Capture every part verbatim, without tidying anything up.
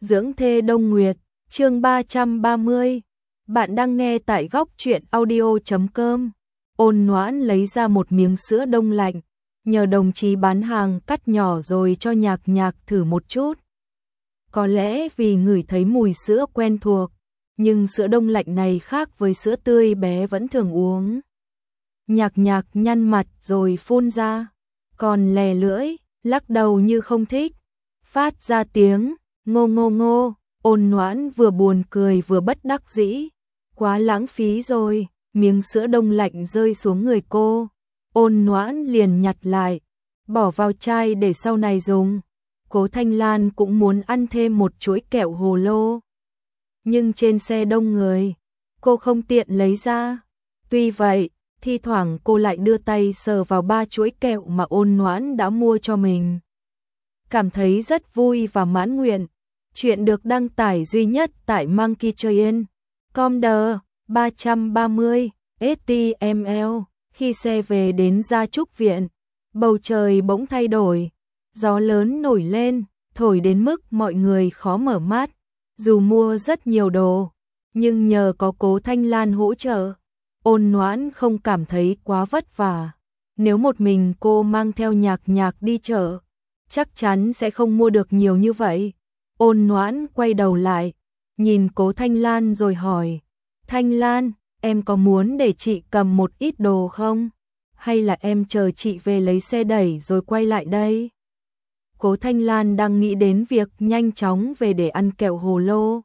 Dưỡng thê Đông Nguyệt, chương ba trăm ba mươi. Bạn đang nghe tại góc truyện audio chấm com. Ôn Noãn lấy ra một miếng sữa đông lạnh, nhờ đồng chí bán hàng cắt nhỏ rồi cho Nhạc Nhạc thử một chút. Có lẽ vì ngửi thấy mùi sữa quen thuộc, nhưng sữa đông lạnh này khác với sữa tươi bé vẫn thường uống. Nhạc Nhạc nhăn mặt rồi phun ra, còn lè lưỡi, lắc đầu như không thích, phát ra tiếng ngô ngô ngô. Ôn Noãn vừa buồn cười vừa bất đắc dĩ, quá lãng phí rồi. Miếng sữa đông lạnh rơi xuống người cô, Ôn Noãn liền nhặt lại, bỏ vào chai để sau này dùng. Cố Thanh Lan cũng muốn ăn thêm một chuỗi kẹo hồ lô, nhưng trên xe đông người, cô không tiện lấy ra. Tuy vậy, thi thoảng cô lại đưa tay sờ vào ba chuỗi kẹo mà Ôn Noãn đã mua cho mình, cảm thấy rất vui và mãn nguyện. Chuyện được đăng tải duy nhất tại Monkey Train chấm com đờ ba trăm ba mươi ét tê em lờ. Khi xe về đến Gia Trúc Viện, bầu trời bỗng thay đổi, gió lớn nổi lên, thổi đến mức mọi người khó mở mắt. Dù mua rất nhiều đồ, nhưng nhờ có Cố Thanh Lan hỗ trợ, Ôn Noãn không cảm thấy quá vất vả. Nếu một mình cô mang theo Nhạc Nhạc đi chợ, chắc chắn sẽ không mua được nhiều như vậy. Ôn Noãn quay đầu lại, nhìn Cố Thanh Lan rồi hỏi, Thanh Lan, em có muốn để chị cầm một ít đồ không? Hay là em chờ chị về lấy xe đẩy rồi quay lại đây? Cố Thanh Lan đang nghĩ đến việc nhanh chóng về để ăn kẹo hồ lô.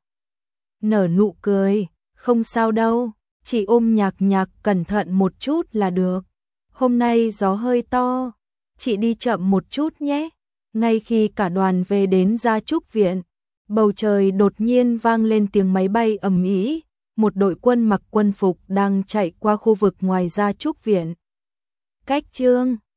Nở nụ cười, không sao đâu, chị ôm Nhạc Nhạc cẩn thận một chút là được. Hôm nay gió hơi to, chị đi chậm một chút nhé. Ngay khi cả đoàn về đến Gia Trúc Viện, bầu trời đột nhiên vang lên tiếng máy bay ầm ĩ. Một đội quân mặc quân phục đang chạy qua khu vực ngoài Gia Trúc Viện. Cách chương